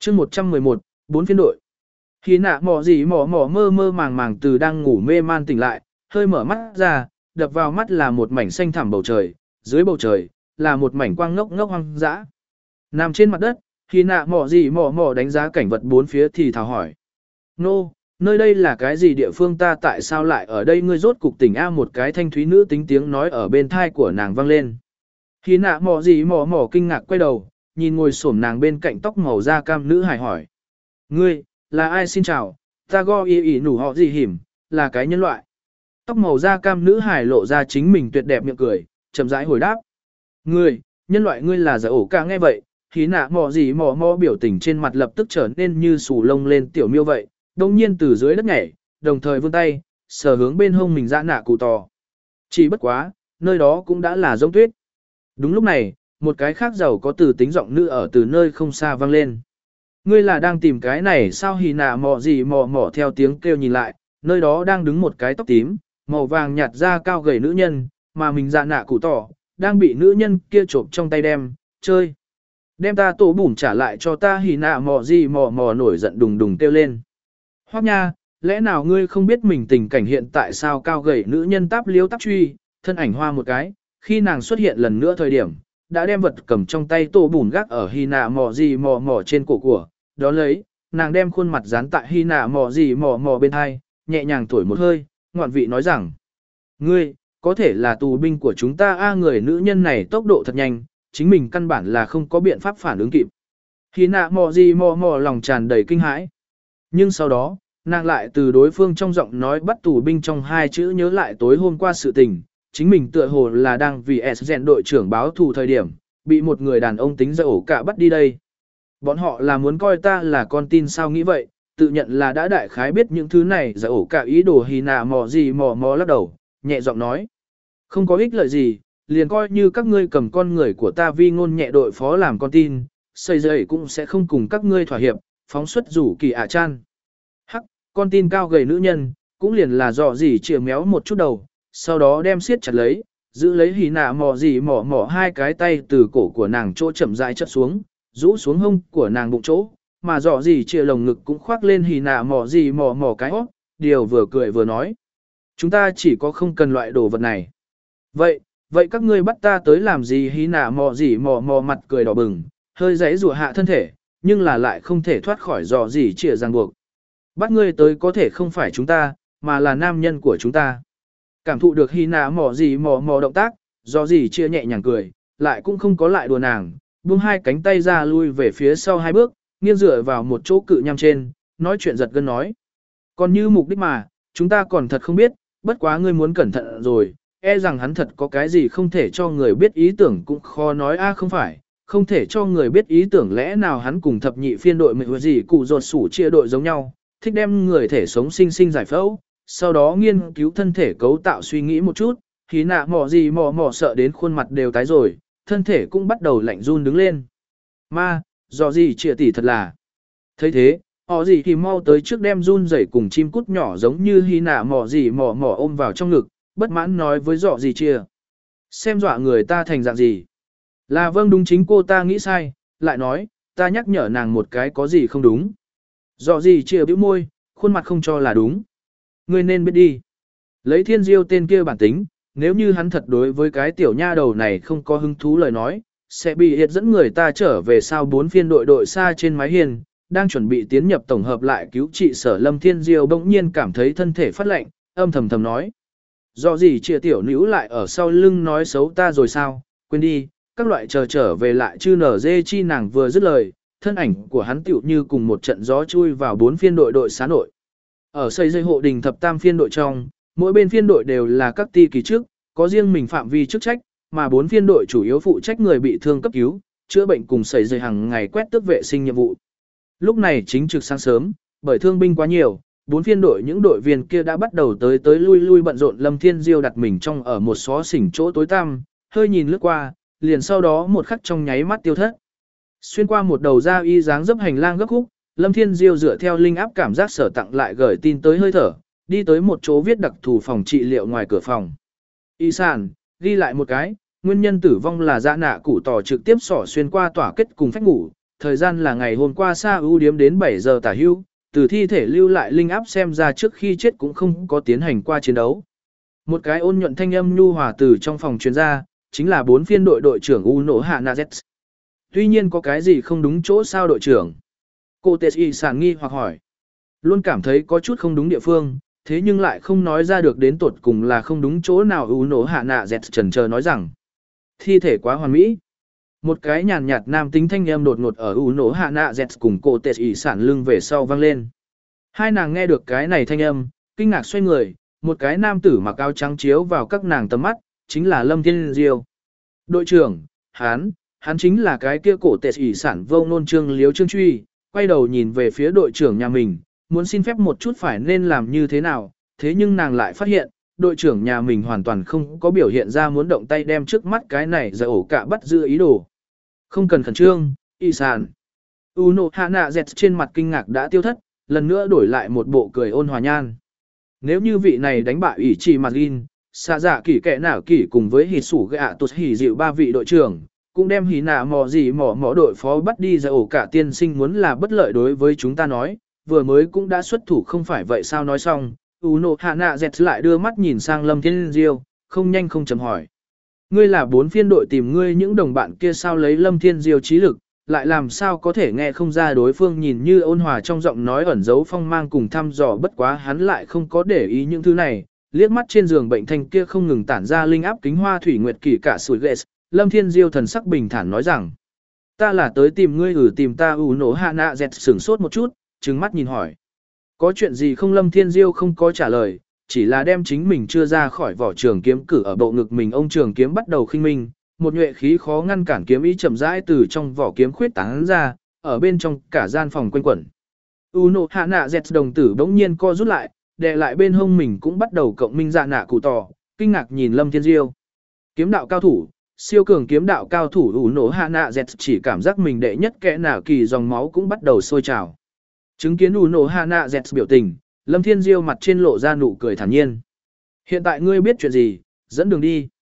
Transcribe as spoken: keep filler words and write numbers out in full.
chương một trăm mười một, bốn phiên đội. Khi nạ mò gì mò mò mơ mơ màng màng từ đang ngủ mê man tỉnh lại, hơi mở mắt ra, đập vào mắt là một mảnh xanh thẳm bầu trời, dưới bầu trời là một mảnh quang ngốc ngốc hoang dã. Nằm trên mặt đất, khi nạ mò gì mò mò đánh giá cảnh vật bốn phía thì thào hỏi. Nô, nơi đây là cái gì địa phương ta tại sao lại ở đây ngươi rốt cục tỉnh A một cái thanh thúy nữ tính tiếng nói ở bên thai của nàng vang lên. Khi nạ mò gì mò mò kinh ngạc quay đầu, nhìn ngồi xổm nàng bên cạnh tóc màu da cam nữ hài hỏi. Ngươi, là ai xin chào, ta go y y nủ họ gì hiểm, là cái nhân loại. Tóc màu da cam nữ hài lộ ra chính mình tuyệt đẹp miệng cười, chậm rãi hồi đáp. Ngươi, nhân loại ngươi là giải ổ ca nghe vậy, khí nạ mò gì mò mò biểu tình trên mặt lập tức trở nên như sù lông lên tiểu miêu vậy, đồng nhiên từ dưới đất nhảy, đồng thời vươn tay, sờ hướng bên hông mình dã nạ cụ tò. Chỉ bất quá, nơi đó cũng đã là giống tuyết. Đúng lúc này, một cái khác giàu có từ tính giọng nữ ở từ nơi không xa vang lên. Ngươi là đang tìm cái này sao hì nạ mò gì mò mò theo tiếng kêu nhìn lại, nơi đó đang đứng một cái tóc tím, màu vàng nhạt da cao gầy nữ nhân, mà mình dạ nạ cụ tỏ, đang bị nữ nhân kia trộm trong tay đem, chơi. Đem ta tổ bùn trả lại cho ta hì nạ mò gì mò mò nổi giận đùng đùng kêu lên. Hoắc nha, lẽ nào ngươi không biết mình tình cảnh hiện tại sao cao gầy nữ nhân táp liếu táp truy, thân ảnh hoa một cái, khi nàng xuất hiện lần nữa thời điểm, đã đem vật cầm trong tay tổ bùn gác ở hì nạ mò gì mò mò trên cổ của, đó lấy, nàng đem khuôn mặt dán tại hì nạ mò gì mò mò bên hai, nhẹ nhàng thổi một hơi, ngoạn vị nói rằng, ngươi, có thể là tù binh của chúng ta a người nữ nhân này tốc độ thật nhanh, chính mình căn bản là không có biện pháp phản ứng kịp. Hì nạ mò gì mò mò lòng tràn đầy kinh hãi. Nhưng sau đó, nàng lại từ đối phương trong giọng nói bắt tù binh trong hai chữ nhớ lại tối hôm qua sự tình, chính mình tựa hồ là đang vì S rèn đội trưởng báo thù thời điểm, bị một người đàn ông tính ra ổ cả bắt đi đây. Bọn họ là muốn coi ta là con tin sao nghĩ vậy, tự nhận là đã đại khái biết những thứ này ra ổ cả ý đồ hì nạ mò gì mò mò lắc đầu, nhẹ giọng nói. Không có ích lợi gì, liền coi như các ngươi cầm con người của ta vi ngôn nhẹ đội phó làm con tin, xây dậy cũng sẽ không cùng các ngươi thỏa hiệp, phóng xuất rủ kỳ ả chan. Hắc, con tin cao gầy nữ nhân, cũng liền là dò gì chìa méo một chút đầu, sau đó đem siết chặt lấy, giữ lấy hì nạ mò gì mò mò hai cái tay từ cổ của nàng chỗ chậm rãi chất xuống, rũ xuống hông của nàng bụng chỗ, mà dò gì chìa lồng ngực cũng khoác lên hì nạ mò gì mò mò cái hót, điều vừa cười vừa nói. Chúng ta chỉ có không cần loại đồ vật này. Vậy, vậy các ngươi bắt ta tới làm gì hì nạ mò gì mò mò mặt cười đỏ bừng, hơi giãy rùa hạ thân thể, nhưng là lại không thể thoát khỏi dò gì chìa ràng buộc. Bắt ngươi tới có thể không phải chúng ta, mà là nam nhân của chúng ta. Cảm thụ được hy nạ mò gì mò mò động tác, do gì chia nhẹ nhàng cười, lại cũng không có lại đùa nàng, buông hai cánh tay ra lui về phía sau hai bước, nghiêng dựa vào một chỗ cự nham trên, nói chuyện giật gân nói. Còn như mục đích mà, chúng ta còn thật không biết, bất quá ngươi muốn cẩn thận rồi, e rằng hắn thật có cái gì không thể cho người biết ý tưởng cũng khó nói a không phải, không thể cho người biết ý tưởng lẽ nào hắn cùng thập nhị phiên đội mệnh gì cụ ruột sủ chia đội giống nhau, thích đem người thể sống sinh sinh giải phẫu. Sau đó nghiên cứu thân thể cấu tạo suy nghĩ một chút, khí nạ mò gì mò mò sợ đến khuôn mặt đều tái rồi, thân thể cũng bắt đầu lạnh run đứng lên. Ma, do gì trịa tỷ thật là. thấy thế, họ gì thì mau tới trước đem run rẩy cùng chim cút nhỏ giống như hy nạ mò gì mò mò ôm vào trong ngực, bất mãn nói với dọ gì chia. Xem dọa người ta thành dạng gì. Là vâng đúng chính cô ta nghĩ sai, lại nói, ta nhắc nhở nàng một cái có gì không đúng. Dọ gì chia bĩu môi, khuôn mặt không cho là đúng. Ngươi nên biết đi. Lấy thiên diêu tên kia bản tính, nếu như hắn thật đối với cái tiểu nha đầu này không có hứng thú lời nói, sẽ bị hiệt dẫn người ta trở về sau bốn phiên đội đội xa trên mái hiên, đang chuẩn bị tiến nhập tổng hợp lại cứu trị sở lâm thiên diêu bỗng nhiên cảm thấy thân thể phát lạnh, âm thầm thầm nói. Do gì chia tiểu nữ lại ở sau lưng nói xấu ta rồi sao, quên đi, các loại chờ trở về lại chư nở dê chi nàng vừa dứt lời, thân ảnh của hắn tựu như cùng một trận gió chui vào bốn phiên đội đội xá nội. Ở xây dây hộ đình thập tam phiên đội trong, mỗi bên phiên đội đều là các ti kỳ trước, có riêng mình phạm vi chức trách, mà bốn phiên đội chủ yếu phụ trách người bị thương cấp cứu, chữa bệnh cùng xây dây hàng ngày quét tước vệ sinh nhiệm vụ. Lúc này chính trực sáng sớm, bởi thương binh quá nhiều, bốn phiên đội những đội viên kia đã bắt đầu tới tới lui lui bận rộn. Lâm Thiên Diêu đặt mình trong ở một xó xỉnh chỗ tối tăm, hơi nhìn lướt qua, liền sau đó một khắc trong nháy mắt tiêu thất. Xuyên qua một đầu da y dáng dấp hành lang gấp khúc, Lâm Thiên Diêu dựa theo linh áp cảm giác sở tặng lại gửi tin tới hơi thở, đi tới một chỗ viết đặc thù phòng trị liệu ngoài cửa phòng. Y sản, ghi lại một cái, nguyên nhân tử vong là dạ nạ củ tỏ trực tiếp sỏ xuyên qua tỏa kết cùng phách ngủ, thời gian là ngày hôm qua Sa ưu điếm đến bảy giờ tả hưu, từ thi thể lưu lại linh áp xem ra trước khi chết cũng không có tiến hành qua chiến đấu. Một cái ôn nhuận thanh âm nhu hòa từ trong phòng truyền ra, chính là bốn phiên đội đội trưởng Uno Hanazetsu. Tuy nhiên có cái gì không đúng chỗ sao đội trưởng? Cô Tê Y sản nghi hoặc hỏi. Luôn cảm thấy có chút không đúng địa phương, thế nhưng lại không nói ra được đến tột cùng là không đúng chỗ nào. Uno Hanazetsu chần chờ nói rằng, thi thể quá hoàn mỹ. Một cái nhàn nhạt nam tính thanh âm đột ngột ở Uno Hanazetsu cùng cô Tê Y sản lưng về sau vang lên. Hai nàng nghe được cái này thanh âm, kinh ngạc xoay người, một cái nam tử mặc áo trắng chiếu vào các nàng tầm mắt, chính là Lâm Thiên Diêu. Đội trưởng, hắn, hắn chính là cái kia cổ tệ ỷ sản vô nôn trương liếu trương truy, quay đầu nhìn về phía đội trưởng nhà mình, muốn xin phép một chút phải nên làm như thế nào, thế nhưng nàng lại phát hiện, đội trưởng nhà mình hoàn toàn không có biểu hiện ra muốn động tay đem trước mắt cái này ra ổ cả bắt giữ ý đồ. Không cần khẩn trương, ỷ sản. Uno Hanazetsu trên mặt kinh ngạc đã tiêu thất, lần nữa đổi lại một bộ cười ôn hòa nhan. Nếu như vị này đánh bại ủy trì mặt gin, xạ dạ kỷ kẻ nào kỷ cùng với hì sủ gạ tụt hì dịu ba vị đội trưởng, cũng đem hì nạ mò gì mò mò đội phó bắt đi ra ổ cả tiên sinh muốn là bất lợi đối với chúng ta nói, vừa mới cũng đã xuất thủ không phải vậy sao nói xong, Uno Hanazetsu lại đưa mắt nhìn sang Lâm Thiên Diêu, không nhanh không chậm hỏi. Ngươi là bốn phiên đội tìm ngươi những đồng bạn kia sao lấy Lâm Thiên Diêu trí lực, lại làm sao có thể nghe không ra đối phương nhìn như ôn hòa trong giọng nói ẩn giấu phong mang cùng thăm dò bất quá hắn lại không có để ý những thứ này, liếc mắt trên giường bệnh thanh kia không ngừng tản ra linh áp kính hoa thủy nguyệt kỳ cả sủi ghét, Lâm Thiên Diêu thần sắc bình thản nói rằng, ta là tới tìm ngươi ử tìm ta ủ nổ hạ nạ dẹt sửng sốt một chút, trừng mắt nhìn hỏi. Có chuyện gì không? Lâm Thiên Diêu không có trả lời, chỉ là đem chính mình chưa ra khỏi vỏ trường kiếm cử ở bộ ngực mình ông trường kiếm bắt đầu khinh minh. Một nhuệ khí khó ngăn cản kiếm ý chậm rãi từ trong vỏ kiếm khuyết tán ra, ở bên trong cả gian phòng quanh quẩn. Uno Hanazetsu đồng tử bỗng nhiên co rút lại, đè lại bên hông mình cũng bắt đầu cộng minh dạ nạ cụ tỏ, kinh ngạc nhìn Lâm Thiên Diêu. Kiếm đạo cao thủ, siêu cường kiếm đạo cao thủ Uno Hanazetsu chỉ cảm giác mình đệ nhất kẽ nào kỳ dòng máu cũng bắt đầu sôi trào. Chứng kiến Uno Hanazetsu biểu tình, Lâm Thiên Diêu mặt trên lộ ra nụ cười thản nhiên. Hiện tại ngươi biết chuyện gì, dẫn đường đi.